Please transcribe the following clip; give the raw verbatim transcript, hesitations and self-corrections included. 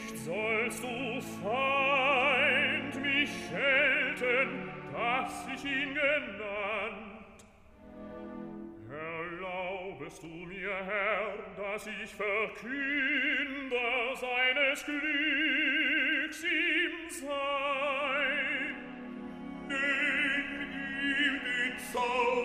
Nicht sollst du, Feind, mich schelten, dass ich ihn genannt. Erlaubest du mir, Herr, dass ich Verkünder seines Glücks ihm sei? Denn ihm den Zauber